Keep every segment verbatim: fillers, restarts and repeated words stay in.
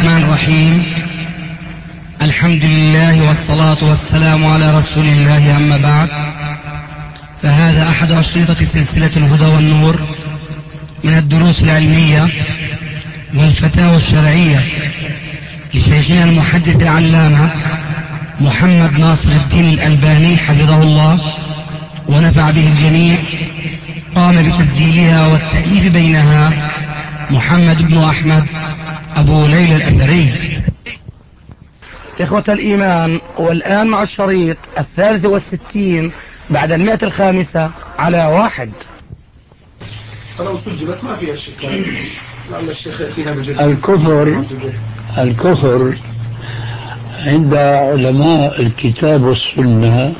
الرحمن الرحيم. الحمد لله والصلاة والسلام على رسول الله، أما بعد، فهذا أحد أشرطة سلسلة الهدى والنور من الدروس العلمية والفتاوى الشرعية لشيخنا المحدث العلامة محمد ناصر الدين الألباني حفظه الله ونفع به الجميع. قام بتسجيلها والتأليف بينها محمد بن أحمد أبو ليلى الأثري. إخوة الإيمان، والآن مع الشريط الثالث والستين بعد المئة الخامسة على واحد. فلو سجلت ما فيها شك. لعل الشيخ يأتينا بجد. الكفر الكفر عند علماء الكتاب والسنة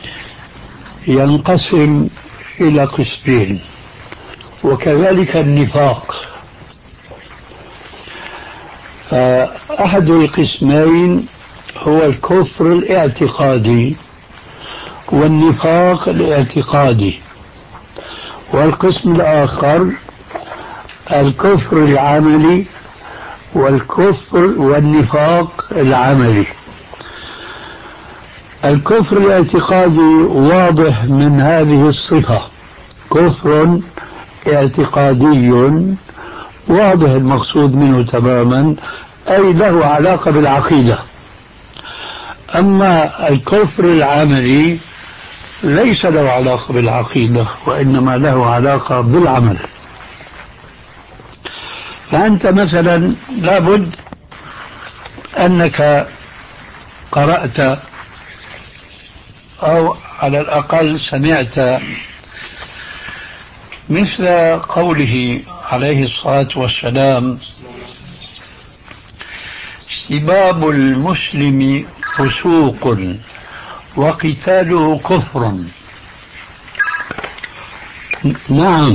ينقسم إلى قسمين، وكذلك النفاق. فأحد القسمين هو الكفر الاعتقادي والنفاق الاعتقادي، والقسم الآخر الكفر العملي والكفر والنفاق العملي. الكفر الاعتقادي واضح من هذه الصفة، كفر اعتقادي واضح المقصود منه تماما، أي له علاقة بالعقيدة. أما الكفر العملي ليس له علاقة بالعقيدة، وإنما له علاقة بالعمل. فأنت مثلا لابد أنك قرأت أو على الأقل سمعت مثل قوله عليه الصلاة والسلام: سباب المسلم فسوق وقتاله كفر. نعم،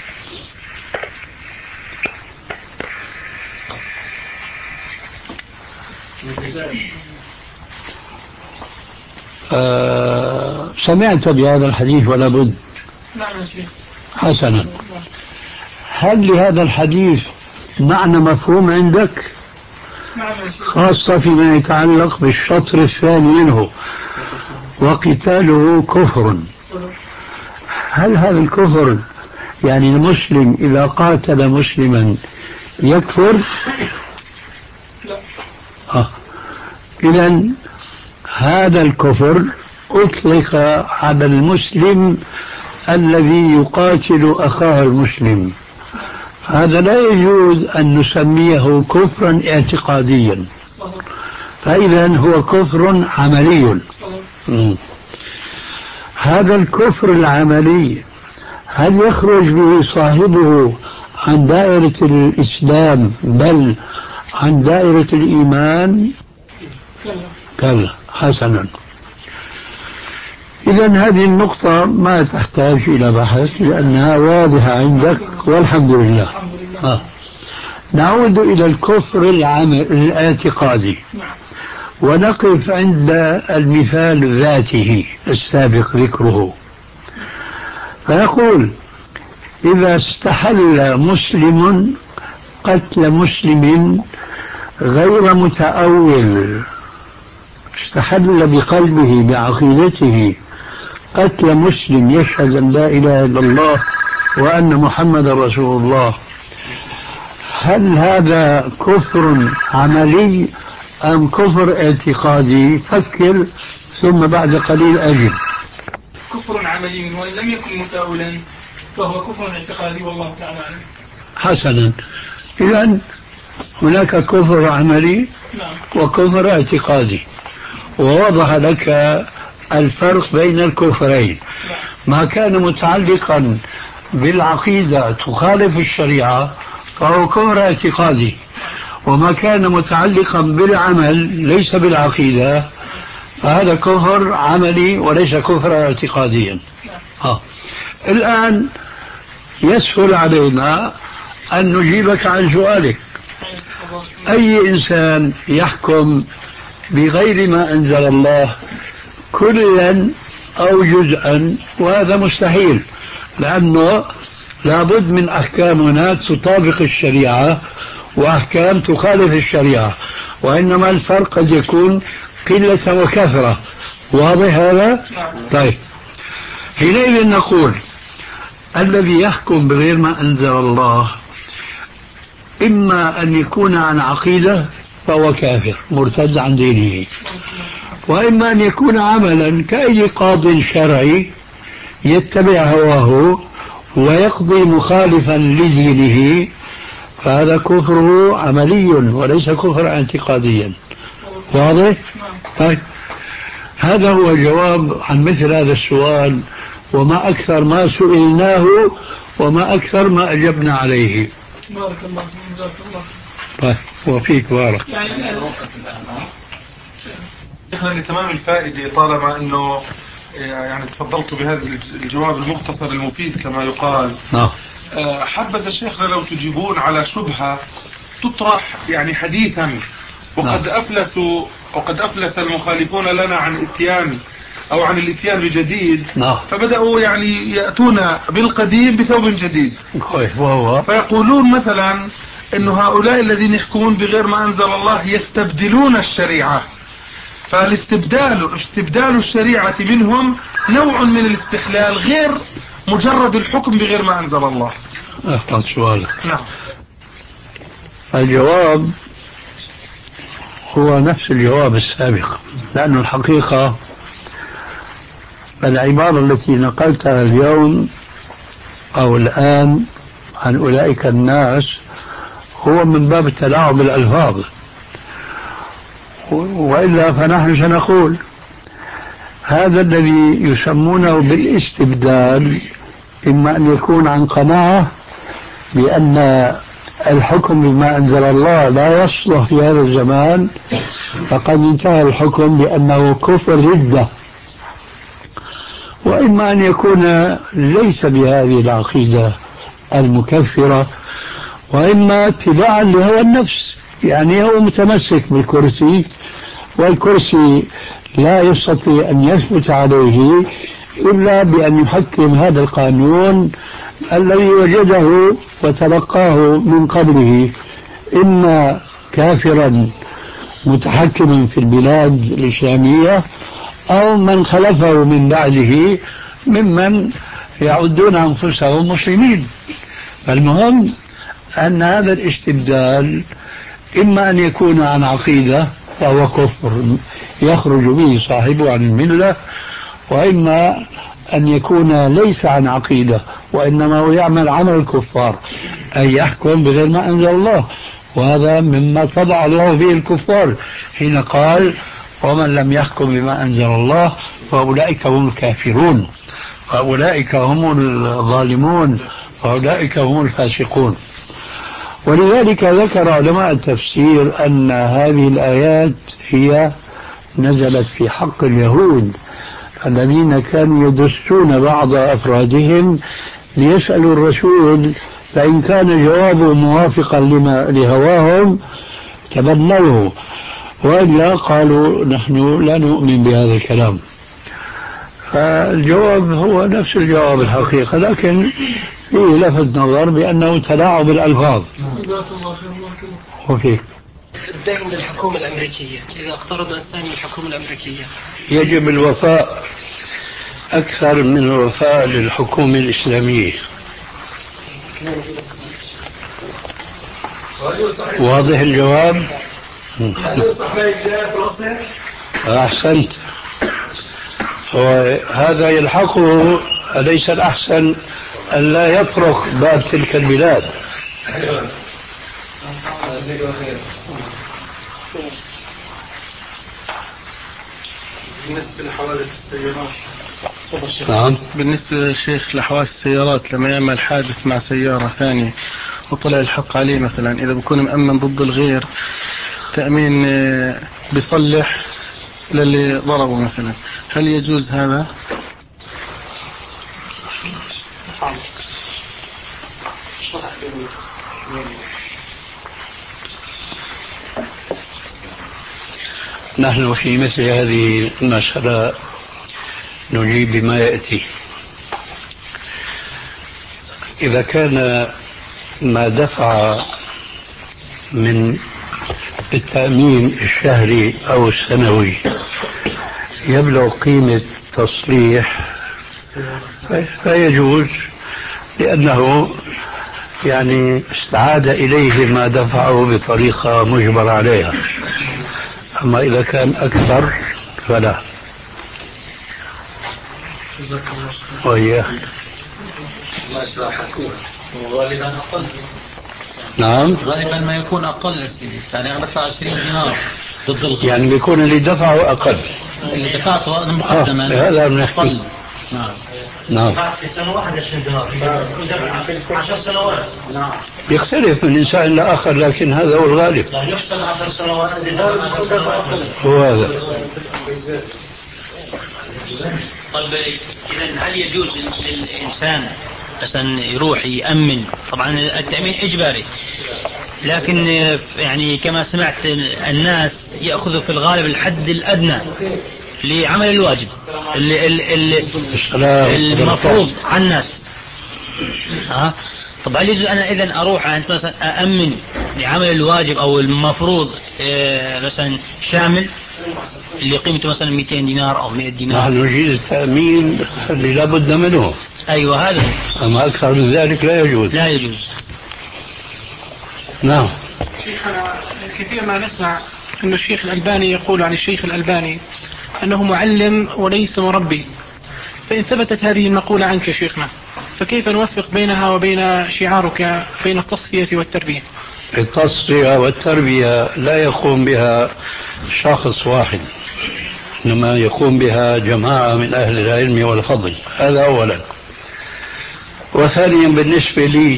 آه سمعت بهذا الحديث ولا بد؟ حسنا، هل لهذا الحديث معنى مفهوم عندك؟ خاصة فيما يتعلق بالشطر الثاني منه، وقتاله كفر. هل هذا الكفر يعني المسلم إذا قاتل مسلما يكفر؟ لا. آه. إذن هذا الكفر أطلق على المسلم الذي يقاتل أخاه المسلم. هذا لا يجوز أن نسميه كفرا اعتقاديا، فإذا هو كفر عملي. هذا الكفر العملي هل يخرج به صاحبه عن دائرة الإسلام بل عن دائرة الإيمان؟ كلا. حسنا، إذن هذه النقطة ما تحتاج إلى بحث لأنها واضحة عندك والحمد لله. آه. نعود إلى الكفر العمل الاعتقادي ونقف عند المثال ذاته السابق ذكره. فيقول: إذا استحل مسلم قتل مسلم غير متأول، استحل بقلبه بعقيدته قتل مسلم يشهد أن لا إله إلا الله وأن محمد رسول الله، هل هذا كفر عملي أم كفر اعتقادي؟ فكر ثم بعد قليل أجب. كفر عملي، وإن لم يكن متأولا فهو كفر اعتقادي، والله تعالى أعلم. حسنا، إذن هناك كفر عملي وكفر اعتقادي، ووضح لك الفرق بين الكفرين. ما كان متعلقا بالعقيدة تخالف الشريعة فهو كفر اعتقادي، وما كان متعلقا بالعمل ليس بالعقيدة فهذا كفر عملي وليس كفر اعتقاديا. آه. الآن يسهل علينا أن نجيبك عن سؤالك: أي إنسان يحكم بغير ما أنزل الله كلا أو جزءا؟ وهذا مستحيل، لأنه لابد من أحكام هناك تطابق الشريعة وأحكام تخالف الشريعة، وإنما الفرق قد يكون قلة وكثرة. واضح هذا؟ طيب، حينئذ نقول الذي يحكم بغير ما أنزل الله إما أن يكون عن عقيدة فهو كافر مرتد عن دينه، وإما أن يكون عملا كأي قاض شرعي يتبع هواه ويقضي مخالفا لدينه، فهذا كفره عملي وليس كفر اعتقاديا. واضح؟ طيب، هذا هو جواب عن مثل هذا السؤال، وما أكثر ما سئلناه وما أكثر ما أجبنا عليه. بارك الله فيك، جزاك الله. طيب، وفيك بارك. يعني شيخنا لتمام الفائدة، طالما أنه يعني تفضلت بهذا الجواب المختصر المفيد كما يقال، نعم، حبذا شيخنا لو تجيبون على شبهة تطرح يعني حديثا، وقد أفلسوا وقد أفلس المخالفون لنا عن الاتيان أو عن الاتيان بجديد، نعم، فبدأوا يعني يأتون بالقديم بثوب جديد. وهو فيقولون مثلا إنه هؤلاء الذين يحكمون بغير ما أنزل الله يستبدلون الشريعة، فالاستبدال استبدال الشريعة منهم نوع من الاستحلال غير مجرد الحكم بغير ما أنزل الله. أفضل سؤال. نعم. الجواب هو نفس الجواب السابق، لأن الحقيقة العبارة التي نقلتها اليوم أو الآن عن أولئك الناس هو من باب التلاعب بالألفاظ، وإلا فنحن سنقول هذا الذي يسمونه بالاستبدال إما أن يكون عن قناعة بأن الحكم بما أنزل الله لا يصلح في هذا الزمان، فقد انتهى الحكم بأنه كفر ردة، وإما أن يكون ليس بهذه العقيدة المكفرة، وإما اتباعا لهوى النفس، يعني هو متمسك بالكرسي والكرسي لا يستطيع أن يثبت عليه إلا بأن يحكم هذا القانون الذي وجده وتلقاه من قبله، إما كافرا متحكما في البلاد الإسلامية أو من خلفه من بعده ممن يعدون أنفسهم مسلمين. فالمهم أن هذا الاستبدال إما أن يكون عن عقيدة فهو كفر يخرج به صاحبه عن الملة، وإما أن يكون ليس عن عقيدة وإنما هو يعمل عمل الكفار، أي يحكم بغير ما أنزل الله، وهذا مما طبع الله به الكفار حين قال ومن لم يحكم بما أنزل الله فأولئك هم الكافرون، فأولئك هم الظالمون، فأولئك هم الفاسقون. ولذلك ذكر علماء التفسير أن هذه الآيات هي نزلت في حق اليهود الذين كانوا يدسون بعض أفرادهم ليسألوا الرسول، فإن كان جوابه موافقا لما لهواهم تبنوه، وإلا قالوا نحن لا نؤمن بهذا الكلام. فالجواب هو نفس الجواب الحقيقة، لكن فيه لفت نظر بأنه تلاعب بالألفاظ. وفيك الدين للحكومة الأمريكية، إذا اقترض إنسان من الحكومة الأمريكية يجب الوفاء أكثر من الوفاء للحكومة الإسلامية. واضح الجواب؟ أحسنت. وهذا يلحقه، أليس الأحسن أن لا يطرق باب تلك البلاد؟ بالنسبة لحوادث السيارات، نعم، بالنسبة للشيخ لحوادث السيارات لما يعمل حادث مع سيارة ثانية وطلع الحق عليه مثلا، إذا بكون مأمن ضد الغير تأمين بيصلح للي ضربه مثلا، هل يجوز هذا؟ نحن في مثل هذه المسألة نجيب بما يأتي. إذا كان ما دفع من التأمين الشهري أو السنوي يبلغ قيمة تصليح فيجوز، لأنه يعني استعاد إليه ما دفعه بطريقة مجبر عليها. أما إذا كان أكثر فلا. وإياه غالبا أقل. نعم غالبا ما يكون أقل سيدي، يعني أنا بدفع عشرين دينار ضد الغرب، يعني بيكون اللي دفعه أقل، اللي دفعته أنا مقدما آه. هذا بنحكي. أقل. نعم نعم في سنة واحدة عشرين دينار، عشر سنوات. نعم يختلف من إنسان إلى آخر، لكن هذا هو الغالب. يعني يحسن عشر سنوات هو هذا. طيب إذا هل يجوز للإنسان مثلا يروح يأمن؟ طبعا التأمين إجباري، لكن يعني كما سمعت الناس يأخذوا في الغالب الحد الأدنى لعمل الواجب اللي اللي المفروض على الناس. ها طبعا يجوز أنا إذا أروح أنت مثلا أأمن لعمل الواجب أو المفروض مثلا شامل اللي قيمته مثلا مئتين دينار أو مئة دينار؟ نحن نجيز التأمين اللي لا بد منه. أيوة هذا. أما أكثر من ذلك لا يجوز. لا يجوز. نعم. شيخنا كثير ما نسمع أن الشيخ الألباني يقول عن الشيخ الألباني أنه معلم وليس مربي، فإن ثبتت هذه المقولة عنك شيخنا فكيف نوفق بينها وبين شعارك بين التصفية والتربية؟ التصفية والتربية لا يقوم بها شخص واحد، إنما يقوم بها جماعة من أهل العلم والفضل. هذا أولا. وثانيا بالنسبة لي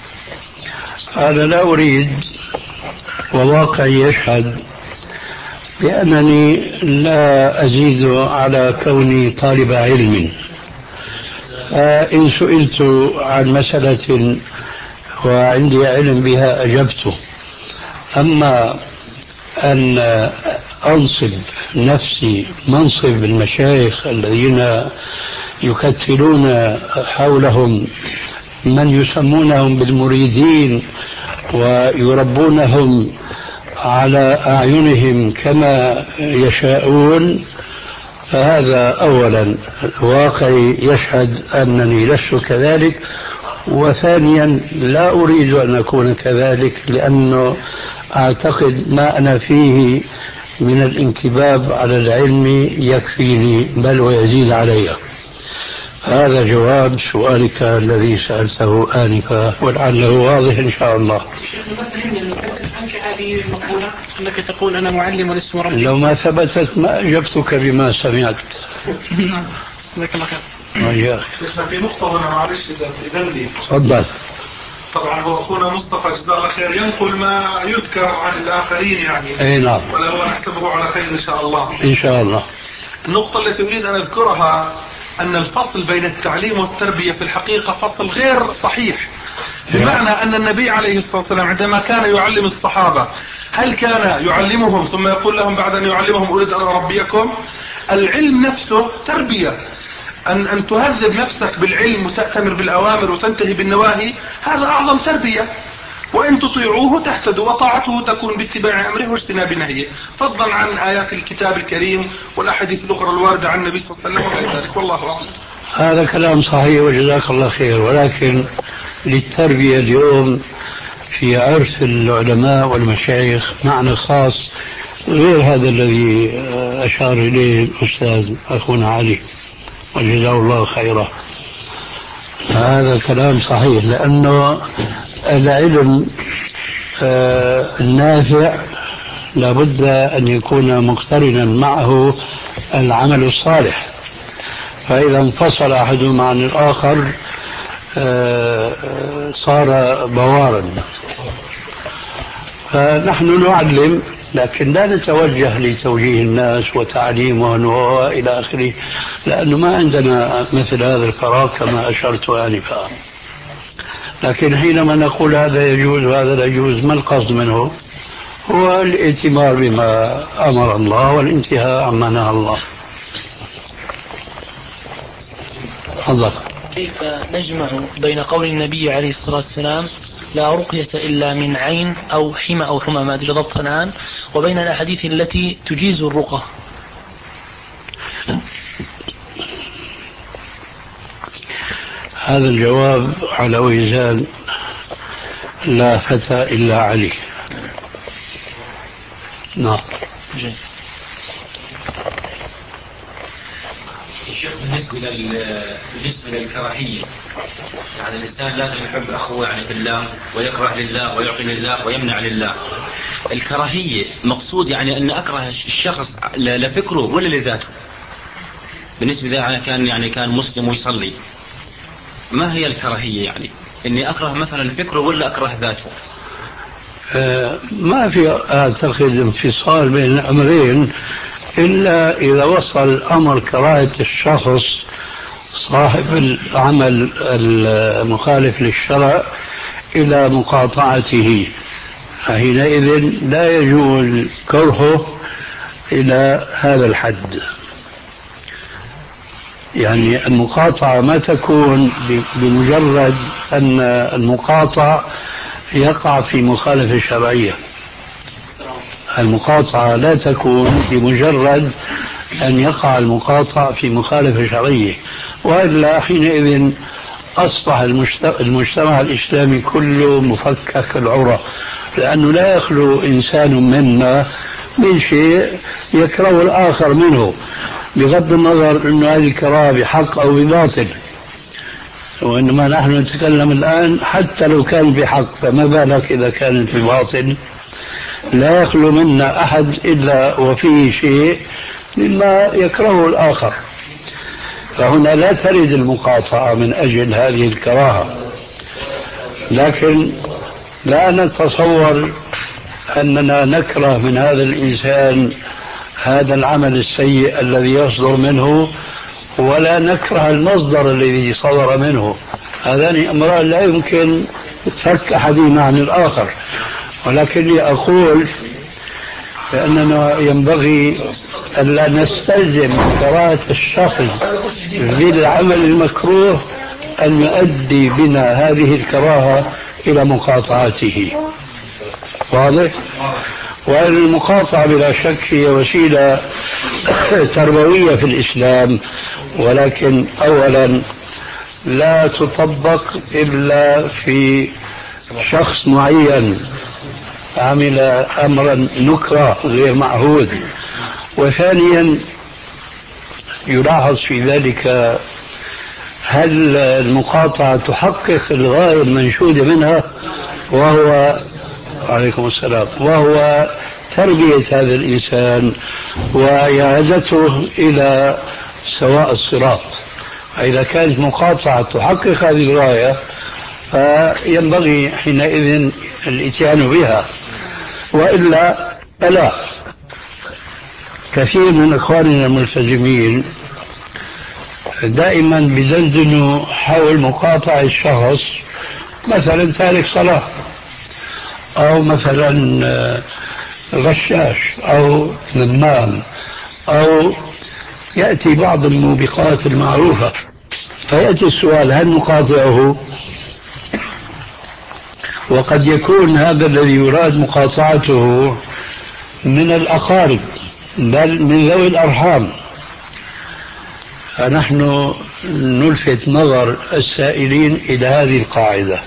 أنا لا أريد، وواقعي يشهد بأنني لا أزيد على كوني طالب علم. فإن سئلت عن مسألة وعندي علم بها أجبته. أما أن أنصب نفسي منصب المشايخ الذين يكتلون حولهم من يسمونهم بالمريدين ويربونهم على أعينهم كما يشاءون، فهذا أولا واقعي يشهد أنني لست كذلك. وثانيا لا أريد أن أكون كذلك، لأنه أعتقد ما أنا فيه من الانكباب على العلم يكفيني بل ويزيد علي. هذا جواب سؤالك الذي سألته آنفا، ولعله واضح إن شاء الله. عنك هذه المقولة أنك تقول أنا معلم ولست مربي، لو ما ثبتت ما أجبتك بما سمعت. جزاك الله خير. وياك. في نقطة هنا معلش إذا لي. تفضل. طبعا هو أخونا مصطفى جزاه الله خير ينقل ما يذكر عن الآخرين يعني. أي نعم. ولا هو نحسبه على خير إن شاء الله. إن شاء الله. النقطة التي أريد أن أذكرها أن الفصل بين التعليم والتربية في الحقيقة فصل غير صحيح، بمعنى أن النبي عليه الصلاة والسلام عندما كان يعلم الصحابة هل كان يعلمهم ثم يقول لهم بعد أن يعلمهم أريد أن أربيكم؟ العلم نفسه تربية، أن, أن تهذب نفسك بالعلم وتأتمر بالأوامر وتنتهي بالنواهي، هذا أعظم تربية. وإن تطيعوه تهتدوا، وطاعته تكون باتباع أمره واجتناب نهيه، فضلا عن آيات الكتاب الكريم والأحاديث الأخرى الواردة عن النبي صلى الله عليه وسلم وغير ذلك. والله أعلم. هذا كلام صحيح وجزاك الله خير، ولكن للتربية اليوم في عرف العلماء والمشايخ معنى خاص غير هذا الذي أشار إليه الأستاذ أخونا علي وجزاه الله خيرا. هذا كلام صحيح، لأنه العلم النافع لابد أن يكون مقترنا معه العمل الصالح، فإذا انفصل أحدهما عن الآخر صار بوارا. فنحن نعلم لكن لا نتوجه لتوجيه الناس وتعليمهم وإلى آخره، لأنه ما عندنا مثل هذا الفراغ كما أشرت آنفا. لكن حينما نقول هذا يجوز وهذا لا يجوز، ما القصد منه؟ هو الائتمار بما أمر الله والانتهاء عما نهى الله. تفضل. كيف نجمع بين قول النبي عليه الصلاة والسلام لا رقية إلا من عين أو حمى أو حمى ما أدري ضبطا الآن، وبين الأحاديث التي تجيز الرقى؟ هذا الجواب على وزان لا فتى إلا علي. نعم. الشيخ بالنسبة لل بالنسبة للكراهية، يعني الإنسان لازم يحب أخوه يعني في الله، ويكره لله، ويعطي لله، ويمنع لله. الكراهية مقصود يعني أن أكره الشخص لفكره ولا لذاته؟ بالنسبة لي كان يعني كان مسلم ويصلي، ما هي الكراهية؟ يعني إني أكره مثلا فكره ولا أكره ذاته؟ آه ما في أعتقد انفصال بين الأمرين إلا إذا وصل الأمر كراهة الشخص صاحب العمل المخالف للشرع إلى مقاطعته، حينئذ لا يجوز كرهه إلى هذا الحد. يعني المقاطعة ما تكون بمجرد أن المقاطع يقع في مخالفة شرعية، المقاطعة لا تكون بمجرد أن يقع المقاطع في مخالفة شرعية، وإلا حينئذ أصبح المجتمع الإسلامي كله مفكك العرى، لأنه لا يخلو إنسان منا من شيء يكره الآخر منه، بغض النظر أن هذه الكراهة بحق أو بباطل. وإنما نحن نتكلم الآن حتى لو كان بحق، فما بالك إذا كانت بباطل؟ لا يخلو منا أحد إلا وفيه شيء مما يكرهه الآخر، فهنا لا ترد المقاطعة من أجل هذه الكراهة. لكن لا نتصور أننا نكره من هذا الإنسان هذا العمل السيء الذي يصدر منه، ولا نكره المصدر الذي صدر منه. هذان أمران لا يمكن فك أحدهما عن الآخر. ولكني أقول بأننا ينبغي ألا نستلزم كراهة الشخص بالعمل المكروه أن يؤدي بنا هذه الكراهة إلى مقاطعته. واضح؟ والمقاطعة بلا شك هي وسيلة تربوية في الإسلام، ولكن أولا لا تطبق إلا في شخص معين عمل أمرا نكرة غير معهود. وثانيا يلاحظ في ذلك هل المقاطعة تحقق الغاية المنشودة منها، وهو عليكم السلام وهو تربية هذا الإنسان وإعادته إلى سواء الصراط. فإذا كانت مقاطعة تحقق هذه الغاية فينبغي حينئذ الاتيان بها، وإلا فلا. كثير من إخواننا الملتزمين دائما بيدندنوا حول مقاطعة الشخص، مثلا تارك صلاة، أو مثلا غشاش أو نمام، أو يأتي بعض الموبقات المعروفة، فيأتي السؤال هل نقاطعه؟ وقد يكون هذا الذي يراد مقاطعته من الأقارب بل من ذوي الأرحام. فنحن نلفت نظر السائلين إلى هذه القاعدة: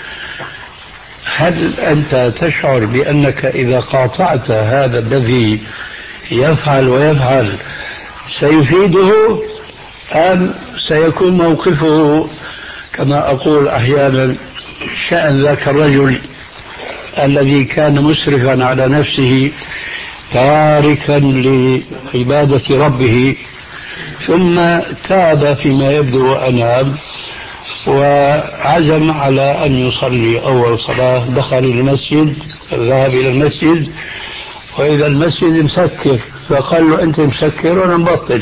هل أنت تشعر بأنك إذا قاطعت هذا الذي يفعل ويفعل سيفيده، أم سيكون موقفه كما أقول أحيانا شأن ذاك الرجل الذي كان مسرفا على نفسه تاركا لعبادة ربه، ثم تاب فيما يبدو وأناب وعزم على أن يصلي أول صلاة، دخل المسجد، ذهب إلى المسجد، وإذا المسجد مسكر، فقال له أنت مسكر وأنا مبطل.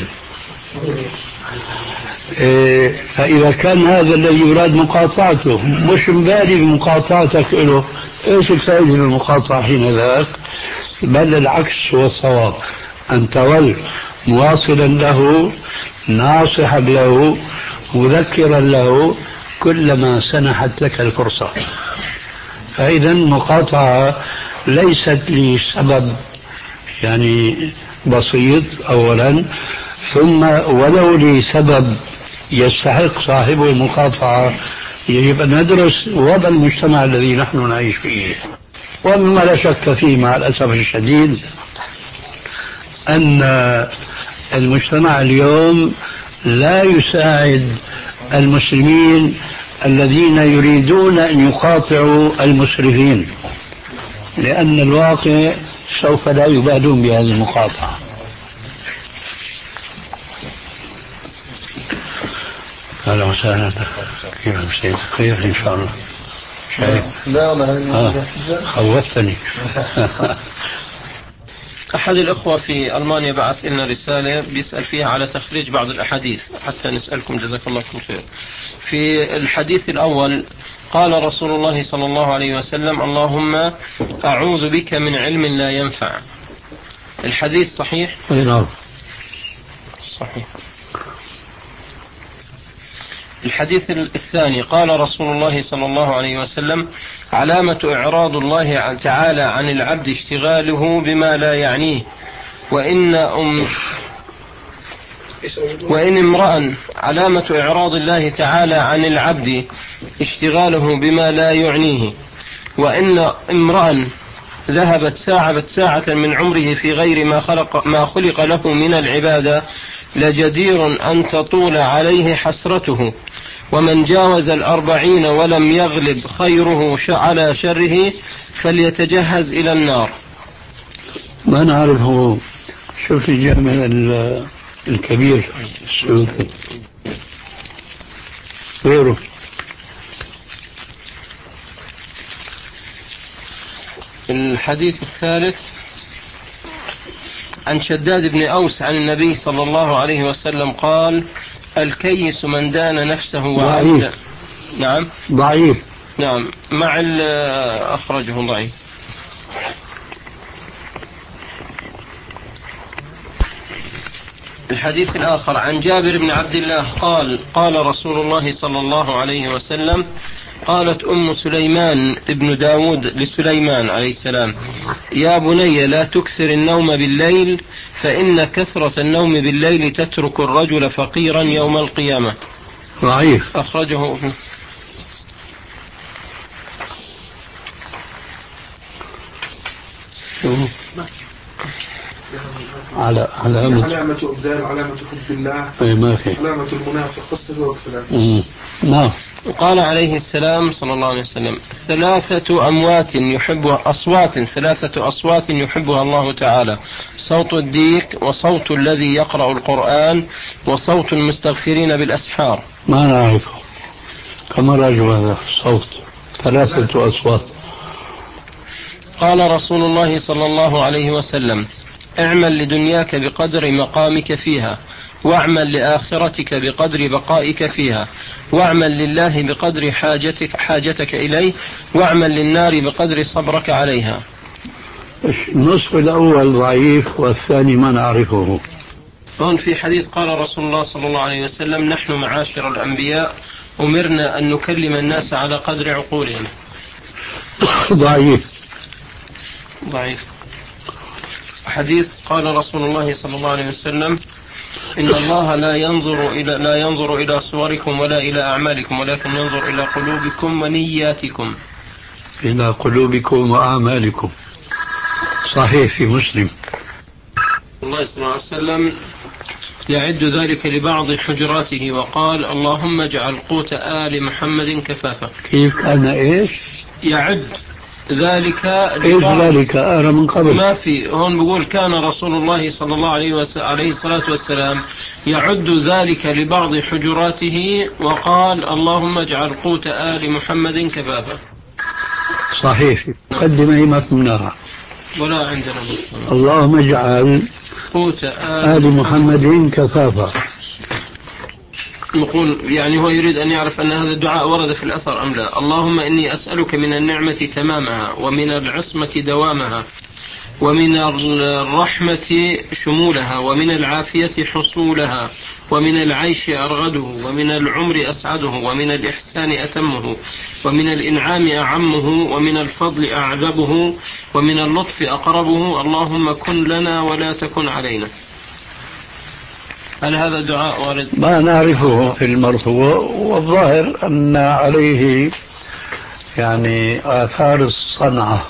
إيه، فإذا كان هذا الذي يراد مقاطعته مش مبالي بمقاطعتك له، إيش الفائدة من المقاطعة حين ذاك؟ بل العكس هو الصواب، أن تظل مواصلا له، ناصحا له، مذكرا له كلما سنحت لك الفرصة. فإذا المقاطعة ليست لسبب يعني بسيط أولا، ثم ولو لسبب يستحق صاحب المقاطعة يجب أن ندرس وضع المجتمع الذي نحن نعيش فيه. ومما لا شك فيه مع الأسف الشديد أن المجتمع اليوم لا يساعد المسلمين الذين يريدون أن يقاطعوا المسرفين، لأن الواقع سوف لا يبالون بهذه المقاطعة. أهلا وسهلا، كيف مسيت؟ خير إن شاء الله. شايف؟ لا والله خوفتني. أحد الأخوة في ألمانيا بعث لنا رسالة بيسأل فيها على تخريج بعض الأحاديث حتى نسألكم جزاك الله خير. في الحديث الأول قال رسول الله صلى الله عليه وسلم: اللهم أعوذ بك من علم لا ينفع. الحديث صحيح؟ نعم صحيح. الحديث الثاني قال رسول الله صلى الله عليه وسلم: علامة إعراض الله تعالى عن العبد اشتغاله بما لا يعنيه، وإن أم وإن امرأ علامة إعراض الله تعالى عن العبد اشتغاله بما لا يعنيه، وإن امرأ ذهبت ساعة ساعة من عمره في غير ما خلق ما خلق له من العبادة لجدير أن تطول عليه حسرته، ومن جاوز الأربعين ولم يغلب خيره على شره فليتجهز إلى النار. ما نعرفه. شوف الجامع الكبير السيوطي غيره. الحديث الثالث عن شداد بن أوس عن النبي صلى الله عليه وسلم قال: الكيس من دان نفسه وعمل. نعم ضعيف. نعم مع أخرجه ضعيف. الحديث الآخر عن جابر بن عبد الله قال: قال رسول الله صلى الله عليه وسلم: قالت أم سليمان ابن داود لسليمان عليه السلام: يا بني لا تكثر النوم بالليل، فإن كثرة النوم بالليل تترك الرجل فقيرا يوم القيامة. ضعيف. أخرجه ابن على علامة علامة إبدال، علامة حب الله، ما في علامة المنافق، قصة وقفلة. نعم. وقال عليه السلام صلى الله عليه وسلم: ثلاثة أموات يحبها أصوات ثلاثة أصوات يحبها الله تعالى: صوت الديك، وصوت الذي يقرأ القرآن، وصوت المستغفرين بالأسحار. ما نعرفه. كما رجل هذا الصوت ثلاثة أصوات. قال رسول الله صلى الله عليه وسلم: اعمل لدنياك بقدر مقامك فيها، واعمل لآخرتك بقدر بقائك فيها، واعمل لله بقدر حاجتك, حاجتك إليه، واعمل للنار بقدر صبرك عليها. النصف الأول ضعيف والثاني ما نعرفه. هون في حديث قال رسول الله صلى الله عليه وسلم: نحن معاشر الأنبياء أمرنا أن نكلم الناس على قدر عقولهم. ضعيف. ضعيف. حديث قال رسول الله صلى الله عليه وسلم: إن الله لا ينظر إلى لا ينظر إلى صوركم ولا إلى أعمالكم، ولكن ينظر إلى قلوبكم ونياتكم. إلى قلوبكم وأعمالكم. صحيح في مسلم. الله صلى الله عليه وسلم يعد ذلك لبعض حجراته وقال: اللهم اجعل قوت آل محمد كفافا. كيف كان إيش؟ يعد ذلك إيش ذلك؟ أرى من قبل ما في. هون بقول: كان رسول الله صلى الله عليه وس... عليه الصلاة والسلام يعد ذلك لبعض حجراته وقال: اللهم اجعل قوت آل محمد كفافا. صحيح. قدم ما سمناها ولا عندنا. اللهم اجعل قوت آل محمد كفافا. نقول يعني هو يريد أن يعرف أن هذا الدعاء ورد في الأثر أم لا. اللهم إني أسألك من النعمة تمامها، ومن العصمة دوامها، ومن الرحمة شمولها، ومن العافية حصولها، ومن العيش أرغده، ومن العمر أسعده، ومن الإحسان أتمه، ومن الإنعام أعمه، ومن الفضل أعذبه، ومن اللطف أقربه. اللهم كن لنا ولا تكن علينا. هل هذا دعاء وارد؟ ما نعرفه في المرفوع، والظاهر أن عليه يعني آثار الصنعة.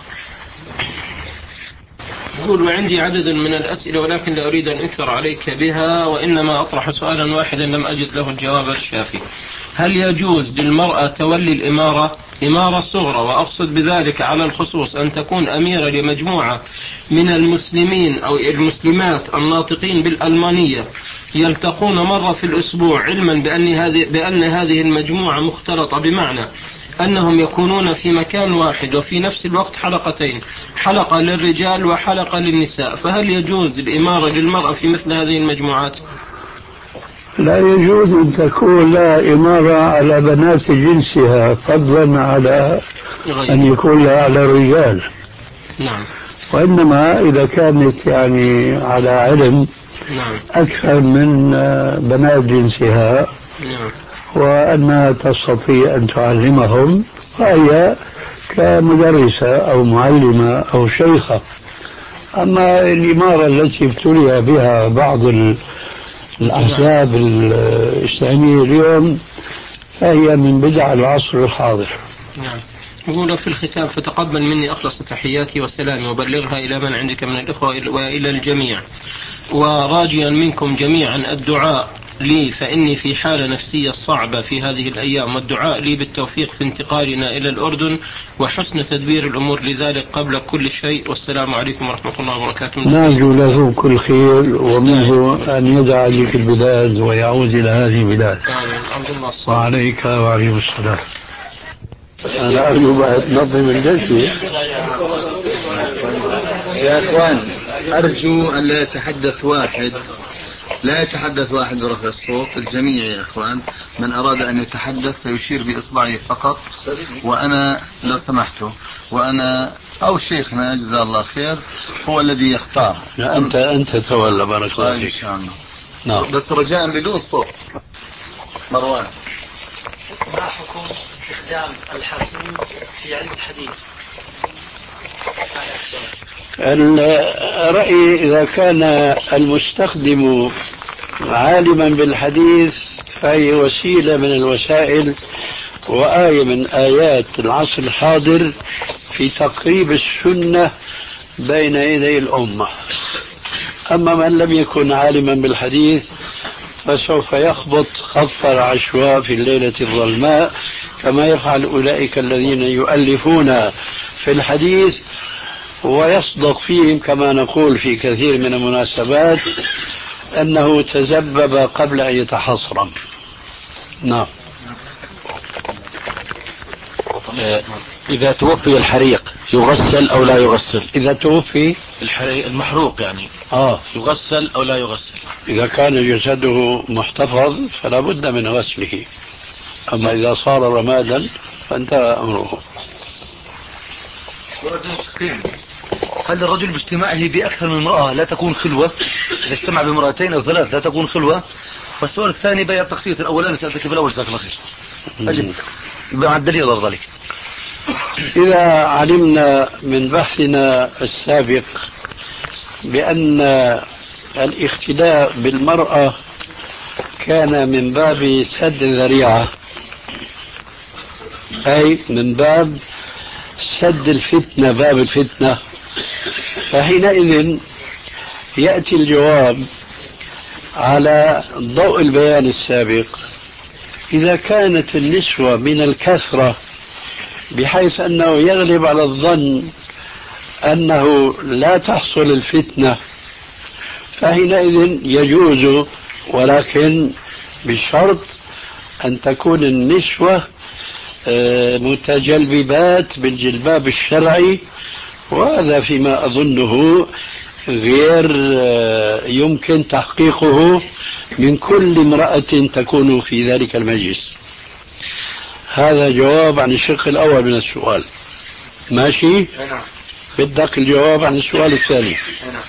يقول: وعندي عدد من الأسئلة ولكن لا أريد أن أكثر عليك بها، وإنما أطرح سؤالا واحدا لم أجد له الجواب الشافي. هل يجوز للمرأة تولي الإمارة إمارة صغرى، وأقصد بذلك على الخصوص أن تكون أميرة لمجموعة من المسلمين أو المسلمات الناطقين بالألمانية يلتقون مرة في الأسبوع، علما بأن هذه, بأن هذه المجموعة مختلطة، بمعنى أنهم يكونون في مكان واحد وفي نفس الوقت حلقتين، حلقة للرجال وحلقة للنساء، فهل يجوز الإمارة للمرأة في مثل هذه المجموعات؟ لا يجوز أن تكون لا إمارة على بنات جنسها، فضلا على أن يكون لها على الرجال. نعم. وإنما إذا كانت يعني على علم نعم. أكثر من بنات جنسها، نعم. وأنها تستطيع أن تعلمهم، فهي كمدرسة أو معلمة أو شيخة. أما الإمارة التي ابتلي بها بعض الأحزاب الإسلامية اليوم فهي من بدع العصر الحاضر. نعم. يقول في الختام: فتقبل مني أخلص تحياتي وسلامي، وبلغها إلى من عندك من الإخوة وإلى الجميع، وراجيا منكم جميعا الدعاء لي، فإني في حالة نفسية صعبة في هذه الأيام، والدعاء لي بالتوفيق في انتقالنا إلى الأردن وحسن تدبير الأمور لذلك قبل كل شيء. والسلام عليكم ورحمة الله وبركاته. نرجو له كل خير، ومنه أن يدعى لك البلاد ويعود إلى هذه البلاد. آمين. وعليك وعليكم السلام. أنا أرجو بعد نظم الجلسة. يا أخوان، أرجو أن لا يتحدث واحد لا يتحدث واحد برفع الصوت. الجميع يا أخوان، من أراد أن يتحدث فيشير بإصبعه فقط، وأنا لو سمحتوا، وأنا أو شيخنا جزاه الله خير هو الذي يختار. أنت أنت تولى، بارك الله فيك. إن شاء الله. نعم. بس رجاء بدون صوت. مروان، ما حكم استخدام الحاسوب في علم الحديث؟ الرأي إذا كان المستخدم عالما بالحديث فهي وسيلة من الوسائل وآية من آيات العصر الحاضر في تقريب السنة بين يدي الأمة. أما من لم يكن عالما بالحديث فسوف يخبط خطف العشواء في الليلة الظلماء، كما يفعل أولئك الذين يؤلفون في الحديث ويصدق فيهم كما نقول في كثير من المناسبات أنه تزبب قبل أن يتحصرم. نعم. إذا توفي الحريق يغسل أو لا يغسل؟ إذا توفي الحريق المحروق يعني آه يغسل أو لا يغسل؟ إذا كان جسده محتفظ فلا بد من غسله، أما إذا صار رمادا فانتهى أمره. هل الرجل باجتماعه بأكثر من امرأة لا تكون خلوة؟ إذا اجتمع بامرأتين أو ثلاث لا تكون خلوة؟ والسؤال الثاني بيان التقسيط الأولاني سألتك في الأول، جزاك الله خير. أجل مع الدليل على ذلك. إذا علمنا من بحثنا السابق بأن الاختلاء بالمرأة كان من باب سد الذريعة، أي من باب سد الفتنة، باب الفتنة، فحينئذ يأتي الجواب على ضوء البيان السابق. إذا كانت النسوة من الكثرة بحيث أنه يغلب على الظن أنه لا تحصل الفتنة، فحينئذ يجوز، ولكن بشرط أن تكون النسوة متجلببات بالجلباب الشرعي، وهذا فيما أظنه غير يمكن تحقيقه من كل امرأة تكون في ذلك المجلس. هذا جواب عن الشق الأول من السؤال. ماشي؟ بدك الجواب عن السؤال الثاني.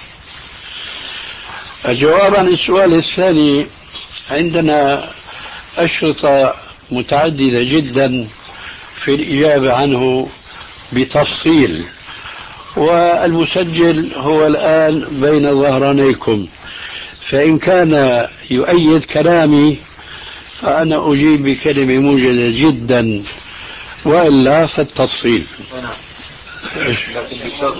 الجواب عن السؤال الثاني، عندنا أشرطة متعددة جدا في الإجابة عنه بتفصيل، والمسجل هو الآن بين ظهرانيكم، فإن كان يؤيد كلامي فأنا أجيب بكلمة موجزة جدا، وإلا فالتفصيل. لكن بشرط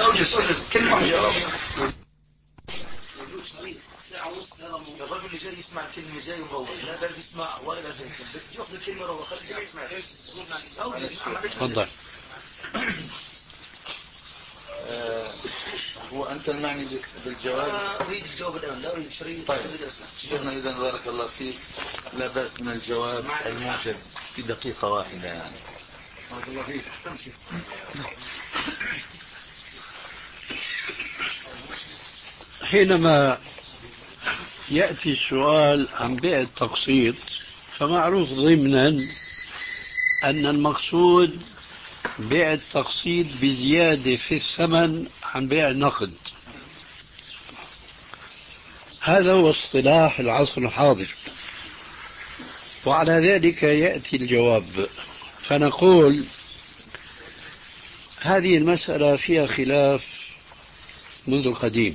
ساعة ونص الرجل اللي جاي يسمع الكلمة جاي مروح، لا بل يسمع ولا جاي ياخذ الكلمة روح، خلي جاي يسمع. تفضل. هو أنت المعني بالجواب؟ أريد الجواب الآن، لا أريد شريط. طيب شيخنا إذا بارك الله فيك، لا بأس من الجواب الموجز في دقيقة واحدة يعني. بارك الله فيك. أحسن شيخ. حينما يأتي السؤال عن بيع التقسيط، فمعروف ضمنا أن المقصود بيع التقسيط بزيادة في الثمن عن بيع النقد. هذا هو اصطلاح العصر الحاضر، وعلى ذلك يأتي الجواب. فنقول هذه المسألة فيها خلاف منذ القديم.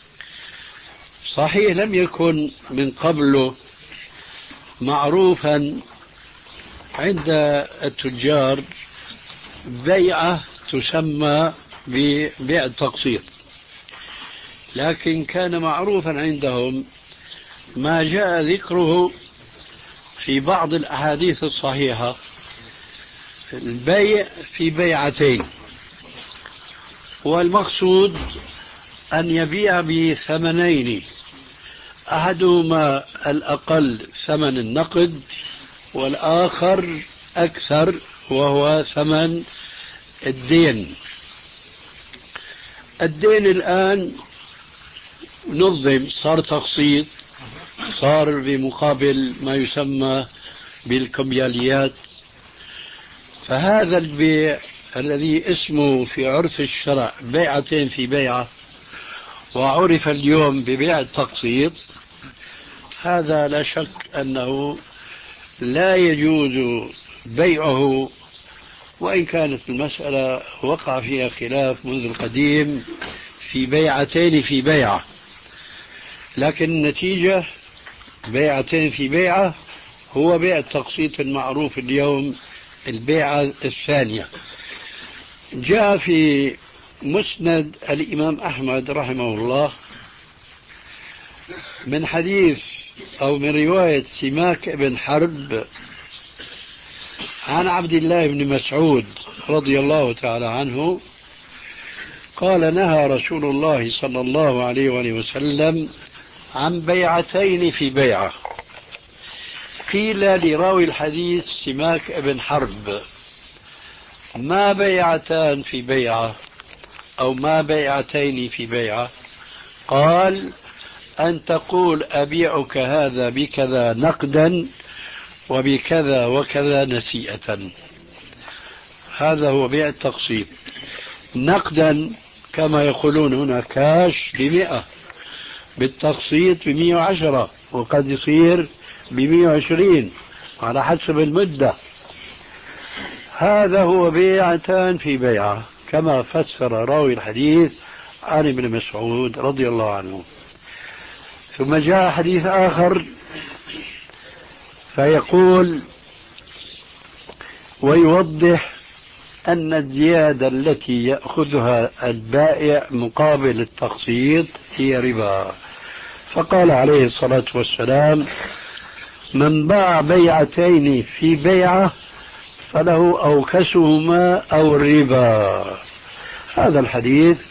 صحيح لم يكن من قبله معروفا عند التجار بيعة تسمى ببيع التقسيط، لكن كان معروفا عندهم ما جاء ذكره في بعض الأحاديث الصحيحة، البيع في بيعتين، والمقصود أن يبيع بثمنين، أحدهما الأقل ثمن النقد، والآخر أكثر وهو ثمن الدين. الدين الآن نظم، صار تقسيط، صار بمقابل ما يسمى بالكمبياليات. فهذا البيع الذي اسمه في عرف الشرع بيعتين في بيعة، وعرف اليوم ببيع التقسيط، هذا لا شك أنه لا يجوز بيعه، وإن كانت المسألة وقع فيها خلاف منذ القديم في بيعتين في بيعة، لكن النتيجة بيعتين في بيعة هو بيع التقسيط المعروف اليوم، البيعة الثانية. جاء في مسند الإمام أحمد رحمه الله من حديث أو من رواية سماك بن حرب عن عبد الله بن مسعود رضي الله تعالى عنه قال: نهى رسول الله صلى الله عليه وآله وسلم عن بيعتين في بيعة. قيل لراوي الحديث سماك بن حرب: ما بيعتان في بيعة أو ما بيعتين في بيعة؟ قال: أن تقول أبيعك هذا بكذا نقدا وبكذا وكذا نسيئة. هذا هو بيع التقسيط. نقدا كما يقولون هنا كاش بمئة، بالتقسيط بمئة وعشرة، وقد يصير بمئة وعشرين على حسب المدة. هذا هو بيعتان في بيعة كما فسر راوي الحديث عن ابن مسعود رضي الله عنه. ثم جاء حديث آخر فيقول ويوضح أن الزيادة التي يأخذها البائع مقابل التقسيط هي ربا. فقال عليه الصلاة والسلام: من باع بيعتين في بيعة فله أوكسهما أو الربا. هذا الحديث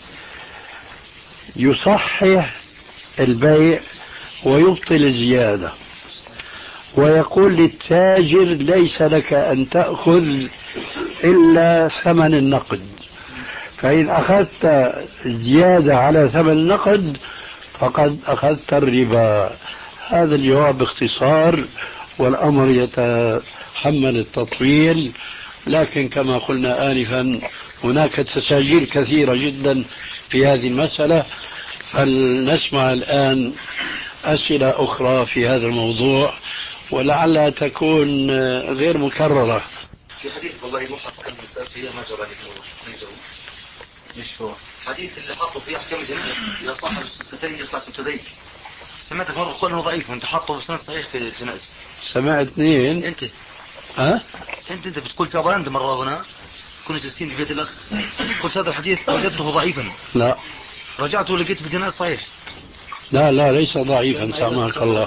يصحح البيع ويبطل الزيادة، ويقول للتاجر: ليس لك أن تأخذ إلا ثمن النقد، فإن أخذت زيادة على ثمن النقد فقد أخذت الربا. هذا الجواب باختصار، والأمر يتحمل التطويل، لكن كما قلنا آنفا هناك تساجيل كثيرة جدا في هذه المسألة، فلنسمع الآن أسئلة أخرى في هذا الموضوع ولعلها تكون غير مكررة. في حديث والله مصحف كان مسألة فيها ما جرى لك مش هو حديث اللي حاطه فيه أحكام الجنائز إذا صاحب الستتين يخلع ستتيك، سمعتك مرة تقول إنه ضعيف وأنت حاطه بسند صحيح في الجنائز. سمعت اثنين أنت ها أنت أنت بتقول في أبراند مرة هنا كنا جالسين في بيت الأخ قلت هذا الحديث وجدته ضعيفا. لا رجعت ولقيت في الجنائز صحيح. لا لا ليس ضعيفا سامحك الله.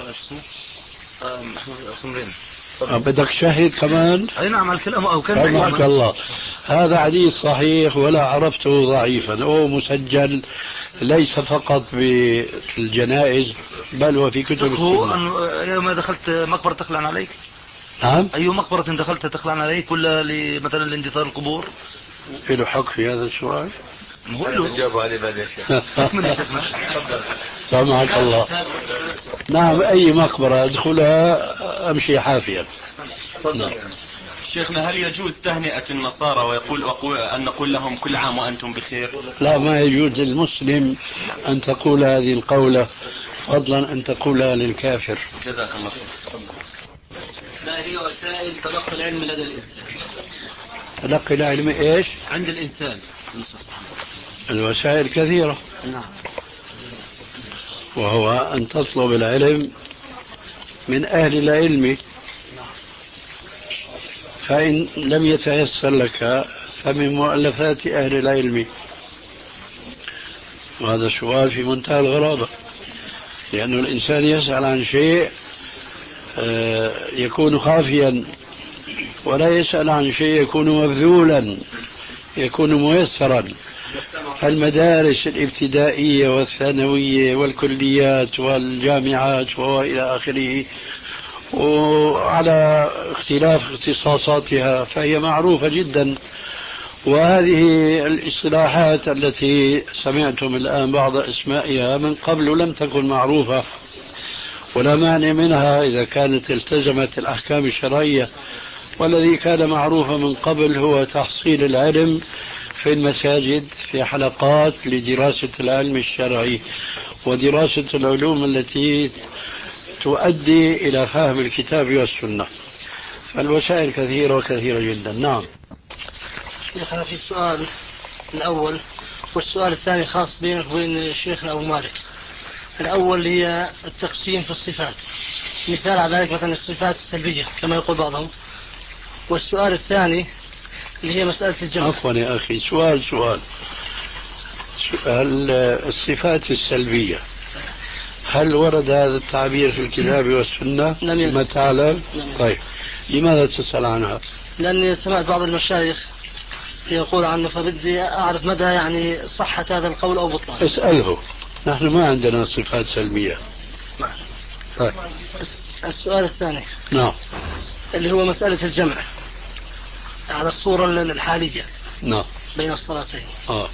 سمرين بدك شاهد كمان؟ اي نعم الكلام او كان سامحك الله، هذا حديث صحيح ولا عرفته ضعيفا، هو مسجل ليس فقط بالجنائز بل وفي كتب السنة. أنه يوم دخلت مقبرة تخلعن عليك؟ نعم. أي مقبرة دخلت تخلعن عليك ولا مثلا لاندثار القبور؟ له حق في هذا السؤال؟ هو له جاوبوا عليه بعد يا شيخ. من يا شيخنا؟ سامحك الله. نعم أي مقبرة أدخلها أمشي حافيا. نعم. شيخنا هل يجوز تهنئة النصارى ويقول أن نقول لهم كل عام وأنتم بخير؟ لا، ما يجوز للمسلم أن تقول هذه القولة، فضلا أن تقولها للكافر. جزاك الله خير. ما هي وسائل تلقي العلم لدى الإنسان؟ تلقي العلم إيش؟ عند الإنسان. الوسائل كثيرة. نعم. وهو أن تطلب العلم من أهل العلم، فإن لم يتيسر لك فمن مؤلفات أهل العلم. وهذا سؤال في منتهى الغرابة، لأن الإنسان يسأل عن شيء يكون خافيا، ولا يسأل عن شيء يكون مبذولا، يكون ميسرا. فالمدارس الابتدائية والثانوية والكليات والجامعات وإلى آخره، وعلى اختلاف اختصاصاتها فهي معروفة جدا. وهذه الاصطلاحات التي سمعتم الآن بعض أسمائها من قبل لم تكن معروفة، ولا مانع منها إذا كانت التزمت الأحكام الشرعية. والذي كان معروفا من قبل هو تحصيل العلم في المساجد في حلقات لدراسة العلم الشرعي ودراسة العلوم التي تؤدي إلى فهم الكتاب والسنة. فالوسائل كثيرة وكثيرة جدا. نعم. شيخنا في سؤال الأول والسؤال الثاني خاص بينك وبين شيخنا أبو مالك. الأول هي التقسيم في الصفات، مثال على ذلك مثلا الصفات السلبية كما يقول بعضهم. والسؤال الثاني اللي هي مسألة الجمع. عفوا يا أخي، سؤال سؤال سؤال الصفات السلبية، هل ورد هذا التعبير في الكتاب والسنة؟ لم ما تعلم؟ طيب لماذا تسأل عنها؟ لأني سمعت بعض المشايخ يقول عنه، فبدي أعرف مدى يعني صحة هذا القول أو بطلان. اسأله، نحن ما عندنا صفات سلبية. نعم. طيب. السؤال الثاني. نعم. اللي هو مسألة الجمع على الصورة الحالية. نعم. بين الصلاتين. آه.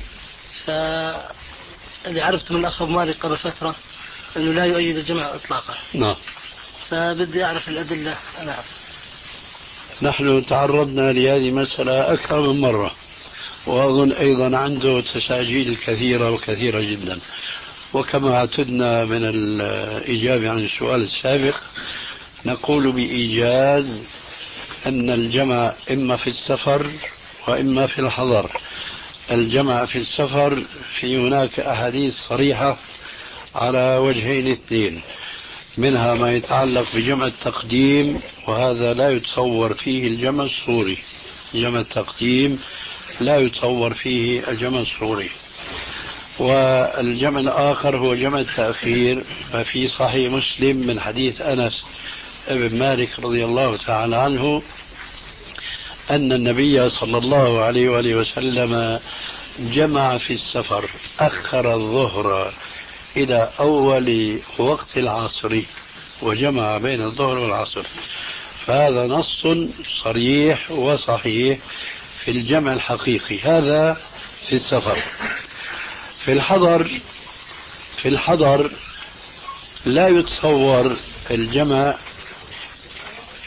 فاللي عرفت من الأخ أبو مالك قبل فترة أنه لا يؤيد الجمع إطلاقا. نعم. فبدي أعرف الأدلة. أنا أعرف. نحن تعرضنا لهذه المسألة أكثر من مرة، وأظن أيضا عنده تساجيل كثيرة وكثيرة جدا. وكما اعتدنا من الإجابة عن السؤال السابق، نقول بإيجاز أن الجمع إما في السفر وإما في الحضر. الجمع في السفر في هناك أحاديث صريحة على وجهين اثنين، منها ما يتعلق بجمع التقديم، وهذا لا يتصور فيه الجمع الصوري. جمع التقديم لا يتصور فيه الجمع الصوري. والجمع الآخر هو جمع التأخير، ففي صحيح مسلم من حديث أنس ابن مالك رضي الله تعالى عنه أن النبي صلى الله عليه وآله وسلم جمع في السفر، أخر الظهر إلى أول وقت العصر وجمع بين الظهر والعصر. فهذا نص صريح وصحيح في الجمع الحقيقي. هذا في السفر. في الحضر في الحضر لا يتصور الجمع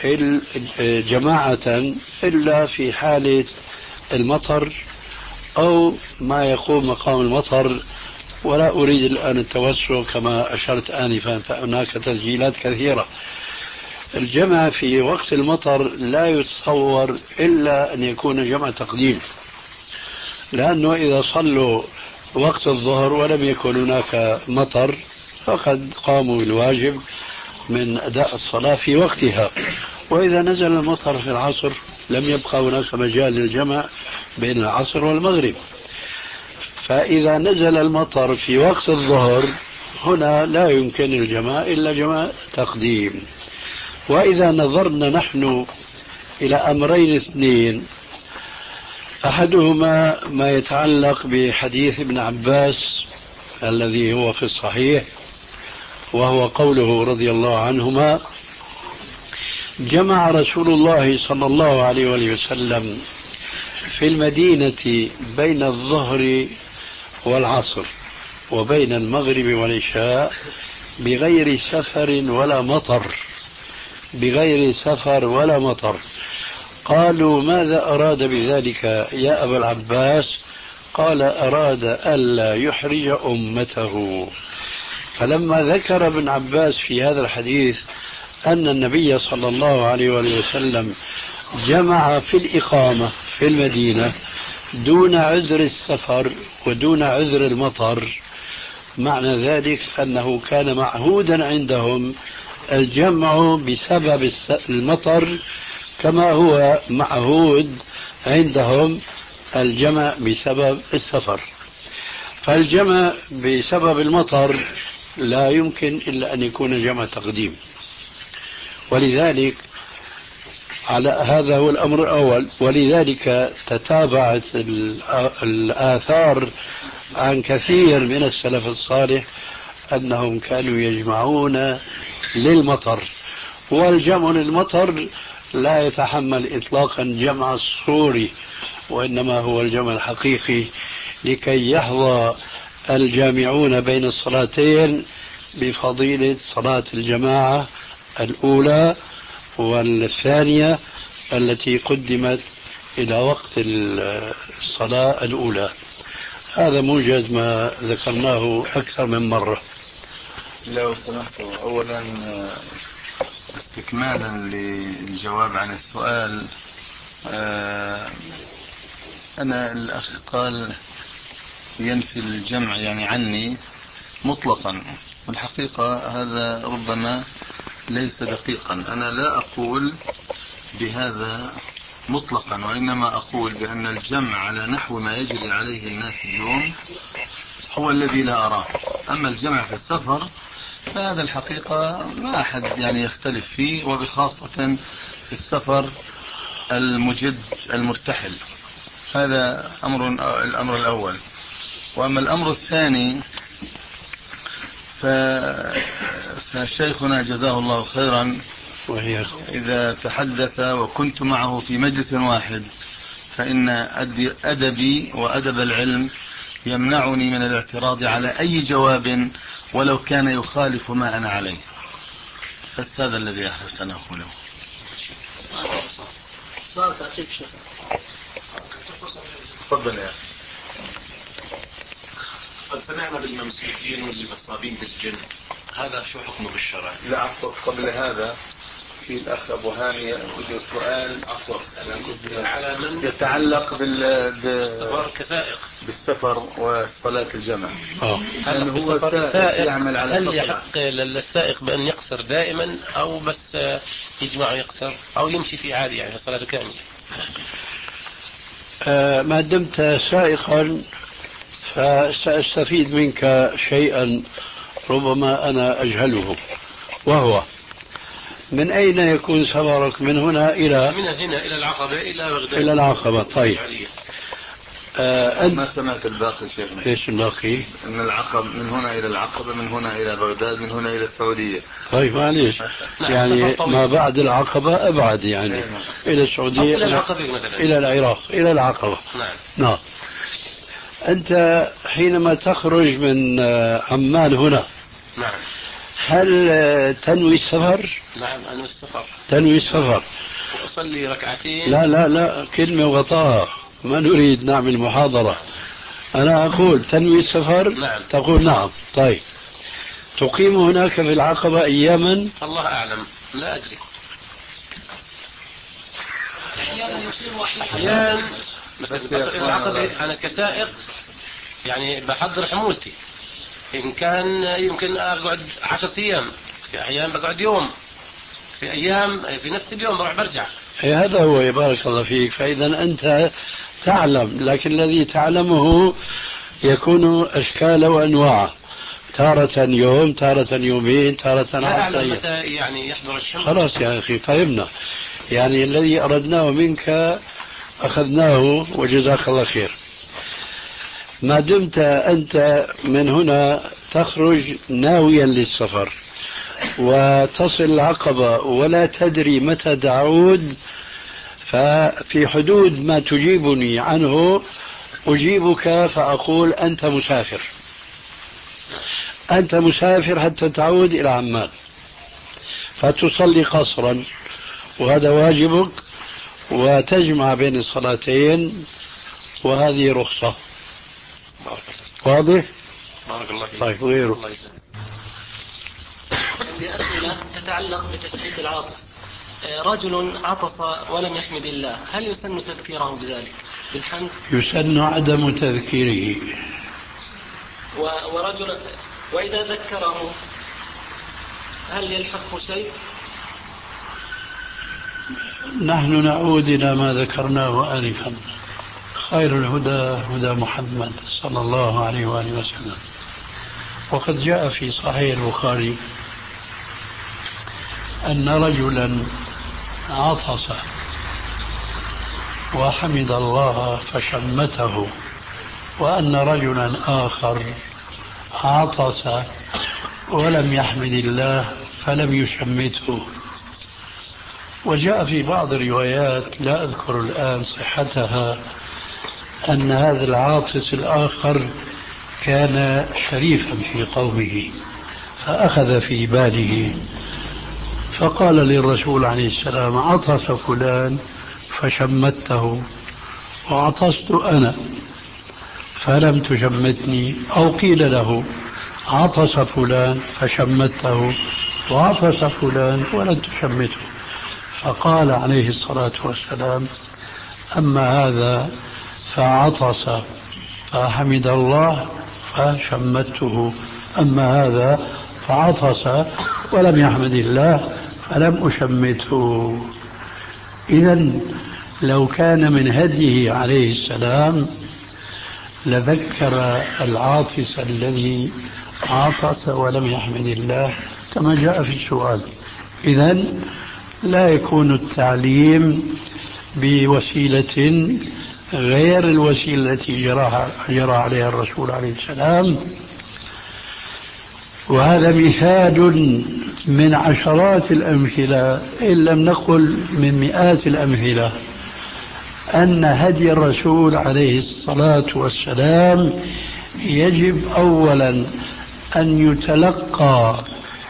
جماعة إلا في حالة المطر أو ما يقوم مقام المطر، ولا أريد الآن التوسع كما أشرت آنفا، فهناك تسجيلات كثيرة. الجمع في وقت المطر لا يتصور إلا أن يكون جمع تقديم، لأنه إذا صلوا وقت الظهر ولم يكن هناك مطر فقد قاموا بالواجب من أداء الصلاة في وقتها، وإذا نزل المطر في العصر لم يبقى هناك مجال للجمع بين العصر والمغرب. فإذا نزل المطر في وقت الظهر هنا لا يمكن الجمع إلا جمع تقديم. وإذا نظرنا نحن إلى أمرين اثنين، أحدهما ما يتعلق بحديث ابن عباس الذي هو في الصحيح، وهو قوله رضي الله عنهما: جمع رسول الله صلى الله عليه وسلم في المدينة بين الظهر والعصر وبين المغرب والعشاء بغير سفر ولا مطر، بغير سفر ولا مطر. قالوا: ماذا أراد بذلك يا أبا العباس؟ قال: أراد ألا يحرج أمته. فلما ذكر ابن عباس في هذا الحديث أن النبي صلى الله عليه وسلم جمع في الإقامة في المدينة دون عذر السفر ودون عذر المطر، معنى ذلك أنه كان معهودا عندهم الجمع بسبب المطر كما هو معهود عندهم الجمع بسبب السفر. فالجمع بسبب المطر لا يمكن إلا أن يكون جمع تقديم. ولذلك على هذا هو الأمر الأول، ولذلك تتابعت الآثار عن كثير من السلف الصالح أنهم كانوا يجمعون للمطر، والجمع للمطر لا يتحمل إطلاقا جمع الصوري، وإنما هو الجمع الحقيقي لكي يحظى الجامعون بين الصلاتين بفضيلة صلاة الجماعة الأولى والثانية التي قدمت إلى وقت الصلاة الأولى. هذا موجز ما ذكرناه أكثر من مرة. لو سمحت، أولا استكمالا للجواب عن السؤال، أنا الأخ قال ينفي الجمع يعني عني مطلقا، والحقيقة هذا ربما ليس دقيقا. أنا لا أقول بهذا مطلقا، وإنما أقول بأن الجمع على نحو ما يجري عليه الناس اليوم هو الذي لا أراه. أما الجمع في السفر فهذا الحقيقة ما أحد يعني يختلف فيه، وبخاصة في السفر المجد المرتحل. هذا أمر الأمر الأول. وأما الأمر الثاني فشيخنا جزاه الله خيرا إذا تحدث وكنت معه في مجلس واحد فإن أدبي وأدب العلم يمنعني من الاعتراض على أي جواب ولو كان يخالف ما أنا عليه. بس هذا الذي أحببت أن أقوله. سؤال تعقيب شيخ. تفضل يا أخي. قد سمعنا بالممسوسين واللي بصابين بالجن، هذا شو حكمه بالشرع؟ لا عفوا، قبل هذا في الأخ أبو هاني له سؤال عفوا على من يتعلق بال بالسفر كسائق بالسفر وصلاة الجمع. اه هل هو سائق يعمل على هل يحق للسائق بأن يقصر دائما أو بس يجمع ويقصر أو يمشي في عادي يعني صلاته كاملة؟ آه ما دمت سائقا فسأستفيد منك شيئا ربما أنا أجهله، وهو من أين يكون سفرك؟ من هنا إلى من هنا إلى العقبة إلى بغداد. إلى العقبة. طيب آه أنت ما سمعت الباقي شيخنا؟ إيش الباقي؟ من العقبة، من هنا إلى العقبة، من هنا إلى بغداد، من هنا إلى السعودية. طيب معليش يعني ما بعد العقبة أبعد يعني إلى السعودية إلى العقبة مثلا إلى العراق إلى العقبة. نعم. نعم. أنت حينما تخرج من عمان هنا، نعم، هل تنوي السفر؟ نعم أنوي السفر. تنوي السفر. أصلي ركعتين. لا لا لا كلمة وغطاها، ما نريد نعمل محاضرة. أنا أقول تنوي السفر. نعم. تقول نعم. طيب تقيم هناك في العقبة أياما؟ الله أعلم، لا أدري. أحيانا بس العقبة أنا كسائق يعني بحضر حمولتي، إن كان يمكن أقعد عشرة أيام، في أيام بقعد يوم، في أيام في نفس اليوم بروح برجع. إيه هذا هو، يبارك الله فيك. فإذا أنت تعلم، لكن الذي تعلمه يكون أشكال وأنواع، تارة يوم، تارة يومين، تارة عشرة يعني يحضر الشمس. خلاص يا أخي فهمنا، يعني الذي أردناه منك أخذناه وجزاك الله خير. ما دمت أنت من هنا تخرج ناويا للسفر وتصل العقبة ولا تدري متى تعود، ففي حدود ما تجيبني عنه أجيبك فأقول أنت مسافر، أنت مسافر حتى تعود إلى عمان، فتصلي قصرا وهذا واجبك، وتجمع بين الصلاتين، وهذه رخصة. واضح؟ بارك الله فيك. طيب غيره. عندي أسئلة تتعلق بتشبيه العاطس. رجل عطس ولم يحمد الله، هل يسن تذكيره بذلك بالحمد؟ يسن عدم تذكيره. ورجل وإذا ذكره هل يلحقه شيء؟ نحن نعود إلى ما ذكرناه آنفا، خير الهدى هدى محمد صلى الله عليه وآله وسلم. وقد جاء في صحيح البخاري أن رجلا عطس وحمد الله فشمته، وأن رجلا آخر عطس ولم يحمد الله فلم يشمته. وجاء في بعض الروايات لا أذكر الآن صحتها أن هذا العاطس الآخر كان شريفا في قومه، فأخذ في باله فقال للرسول عليه السلام: عطس فلان فشمته، وعطست أنا فلم تشمتني. أو قيل له: عطس فلان فشمته، وعطس فلان ولم تشمته. فقال عليه الصلاة والسلام: أما هذا فعطس فحمد الله فشمته، أما هذا فعطس ولم يحمد الله فلم أشمته. إذن لو كان من هديه عليه السلام لذكر العاطس الذي عطس ولم يحمد الله كما جاء في السؤال. إذن لا يكون التعليم بوسيلة غير الوسيلة التي جرى عليها الرسول عليه السلام. وهذا مثال من عشرات الأمثلة إن لم نقل من مئات الأمثلة أن هدي الرسول عليه الصلاة والسلام يجب أولا أن يتلقى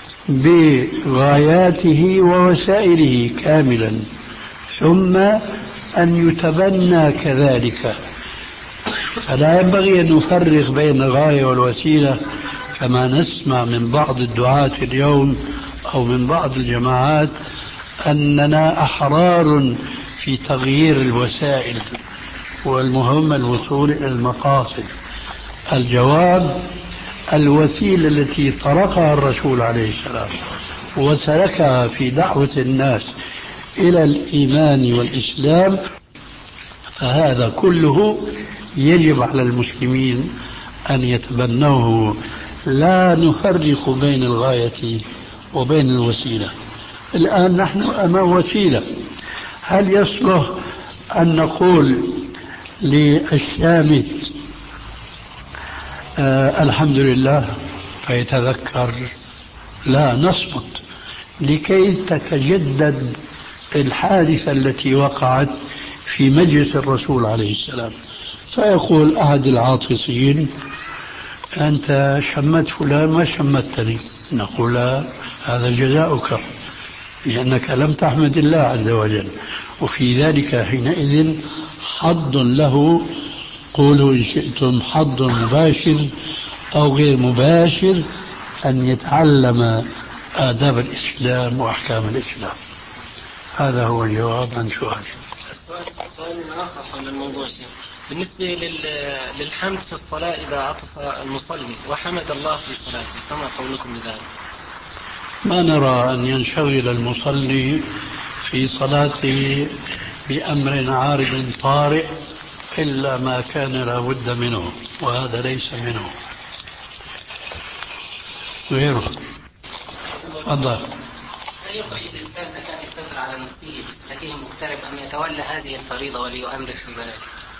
بغاياته ووسائله كاملا، ثم أن يتبنى كذلك. فلا ينبغي أن نفرق بين الغاية والوسيلة كما نسمع من بعض الدعاة اليوم أو من بعض الجماعات أننا أحرار في تغيير الوسائل والمهم الوصول إلى المقاصد. الجواب: الوسيلة التي طرقها الرسول عليه السلام وسلكها في دعوة الناس إلى الإيمان والإسلام، فهذا كله يجب على المسلمين أن يتبنوه. لا نفرق بين الغاية وبين الوسيلة. الآن نحن أمام وسيلة، هل يصلح أن نقول للشامت آه الحمد لله فيتذكر؟ لا، نصمت لكي تتجدد الحادثة التي وقعت في مجلس الرسول عليه السلام. فيقول أحد العاطسين: أنت شمت فلان ما شمتني، نقول لا، هذا جزاؤك لأنك لم تحمد الله عز وجل، وفي ذلك حينئذ حظ له، قولوا إن شئتم حظ مباشر أو غير مباشر، أن يتعلم آداب الإسلام وأحكام الإسلام. هذا هو الجواب عن سؤالي. السؤال سؤال آخر حول الموضوع شيء. بالنسبة لل- للحمد في الصلاة إذا عطس المصلي وحمد الله في صلاته، فما قولكم بذلك؟ ما نرى أن ينشغل المصلي في صلاته بأمر عارض طارئ إلا ما كان لا بد منه، وهذا ليس منه. غيره. تفضل. هل يخرج الإنسان زكاة الفطر على نفسه بصفته مغترب أم يتولى هذه الفريضة ولي أمره في بلده؟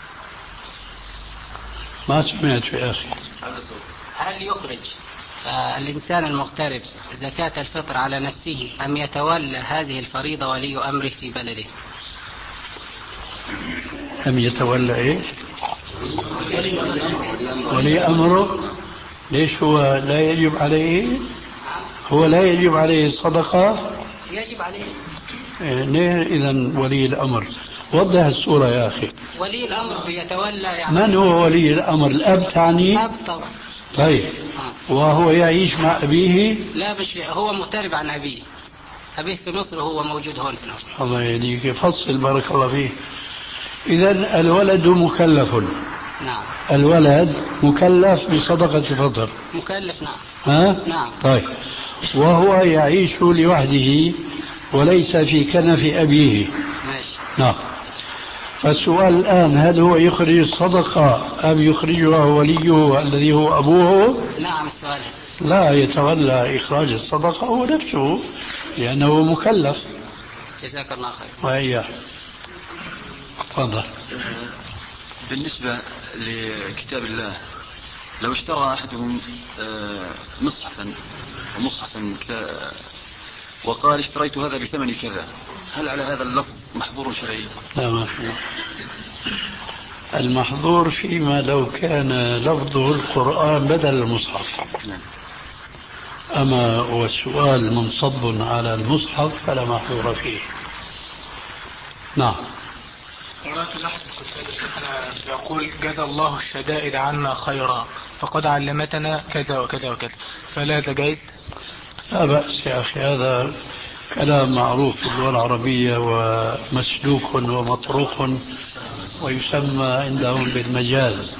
ما سمعت يا أخي. هل يخرج آه الإنسان المغترب زكاة الفطر على نفسه أم يتولى هذه الفريضة ولي أمره في بلده؟ أم يتولى إيه؟ ولي أمره. ليش هو لا يجب عليه؟ هو لا يجب عليه الصدقة؟ يجب عليه. ليه إذن ولي الأمر؟ وضح الصورة يا أخي. ولي الأمر بيتولى يعني. من هو ولي الأمر؟ الأب تعني؟ الأب طبعا. طيب. وهو يعيش مع أبيه؟ لا مش هو مغترب عن أبيه. أبيه في مصر وهو موجود هون في مصر. الله يهديك، فصل بارك الله فيه. إذن الولد مكلف. نعم. الولد مكلف بصدقة الفطر. مكلف نعم. ها؟ نعم. طيب. وهو يعيش لوحده وليس في كنف أبيه. ماشي. نعم. فالسؤال الآن، هل هو يخرج الصدقة أم يخرجها وليه الذي هو أبوه؟ نعم السؤال. لا، يتولى إخراج الصدقة هو نفسه لأنه مكلف. جزاك الله خير. وإياه. تفضل. بالنسبة لكتاب الله، لو اشترى أحدهم مصحفا ومصحفا وقال اشتريت هذا بثمن كذا، هل على هذا اللفظ محظور شرعي؟ لا محظور. المحظور فيما لو كان لفظه القرآن بدل المصحف. أما والسؤال منصب على المصحف فلا محظور فيه. نعم. هناك لحظة يقول جزا الله الشدائد عنا خيرا فقد علمتنا كذا وكذا وكذا، فلا هذا جائز؟ لا بأس يا أخي، هذا كلام معروف في اللغة العربية ومسلوك ومطروق ويسمى عندهم بالمجاز،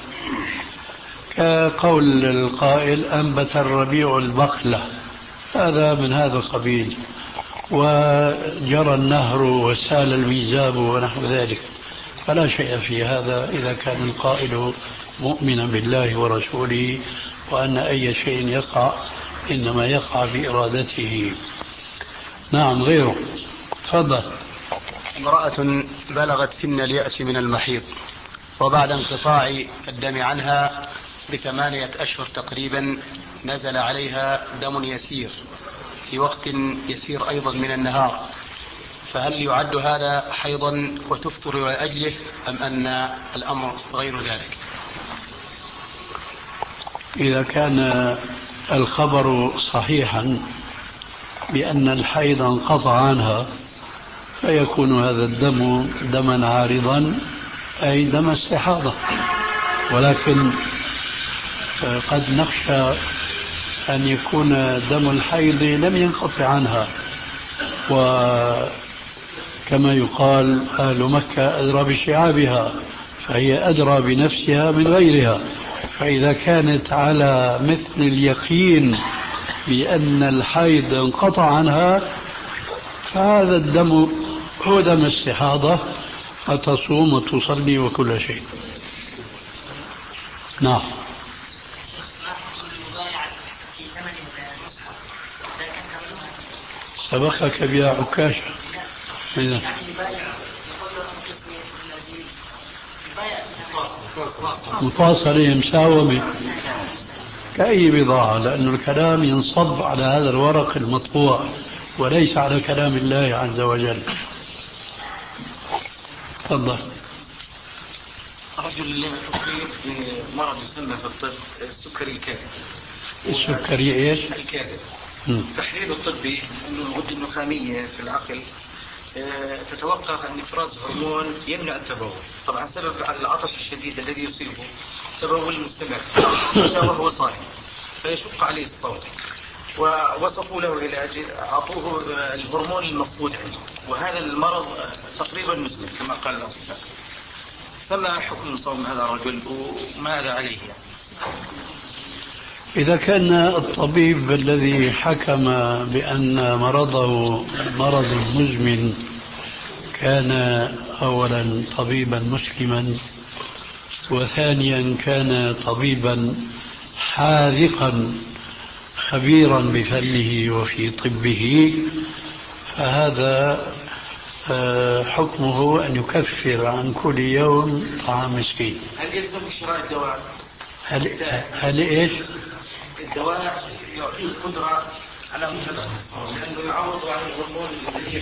كقول القائل أنبت الربيع البقلة، هذا من هذا القبيل، وجرى النهر وسال الميزاب ونحو ذلك، فلا شيء في هذا إذا كان القائل مؤمنا بالله ورسوله وأن أي شيء يقع إنما يقع بإرادته. نعم. غيره. تفضل. امرأة بلغت سن اليأس من المحيض وبعد انقطاع الدم عنها بثمانية أشهر تقريبا نزل عليها دم يسير في وقت يسير أيضا من النهار، فهل يعد هذا حيضا وتفطر لأجله أم أن الأمر غير ذلك؟ إذا كان الخبر صحيحا بأن الحيض انقطع عنها فيكون هذا الدم دما عارضا أي دم استحاضة، ولكن قد نخشى أن يكون دم الحيض لم ينقطع عنها، وكما يقال أهل مكة أدرى بشعابها، فهي أدرى بنفسها من غيرها، فإذا كانت على مثل اليقين بأن الحيض انقطع عنها فهذا الدم هو دم استحاضة، فتصوم وتصلي وكل شيء. نعم. سبقك بها عكاشة. إذا مفاصلة مساومة كأي بضاعة، لأن الكلام ينصب على هذا الورق المطبوع وليس على كلام الله عز وجل. تفضل. الرجل اللي أصيب بمرض يسمى في الطب السكري الكاذب. السكري ايش؟ الكاذب. مم. التحليل الطبي انه الغدة النخامية في العقل آه، تتوقف عن افراز هرمون يمنع التبول. طبعا سبب العطش الشديد الذي يصيبه تبول مستمر حتى وهو صاحي فيشق عليه الصوم. ووصفوا له علاج، اعطوه الهرمون المفقود عنده، وهذا المرض تقريبا مزمن كما قال الاطباء. فما حكم صوم هذا الرجل وماذا عليه يعني؟ إذا كان الطبيب الذي حكم بأن مرضه مرض مزمن كان أولا طبيبا مسلما، وثانيا كان طبيبا حاذقا خبيرا بفنه وفي طبه، فهذا حكمه أن يكفر عن كل يوم طعام مسكين. هل يلزم شراء الدواء؟ هل, هل إيش؟ الدواء يعطيه قدرة على مجرد الصوم لأنه يعوض عن الهرمون الذي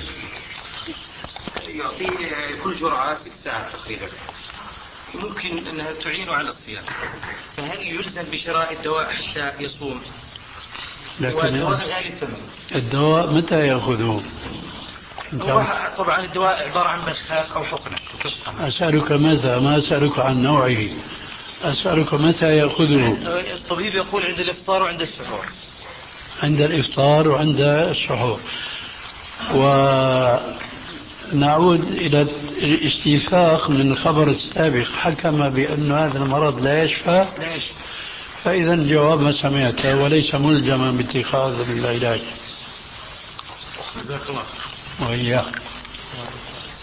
يعطيه كل جرعة ست ساعات تقريبا، ممكن أنها تعينه على الصيام. فهل يلزم بشراء الدواء حتى يصوم؟ لكن والدواء غالي الثمن. الدواء متى يأخذه؟ هو طبعا الدواء عبارة عن بخاخ أو حقنة. أسألك متى، ما أسألك عن نوعه، أسألك متى يأخذه. الطبيب يقول عند الإفطار وعند السحور. عند الإفطار وعند السحور. ونعود إلى الاستيثاق من الخبر السابق، حكم بأن هذا المرض لا يشفى، لا يشفى. فإذا الجواب ما سمعته وليس ملزما باتخاذ العلاج. جزاك الله. وإياك.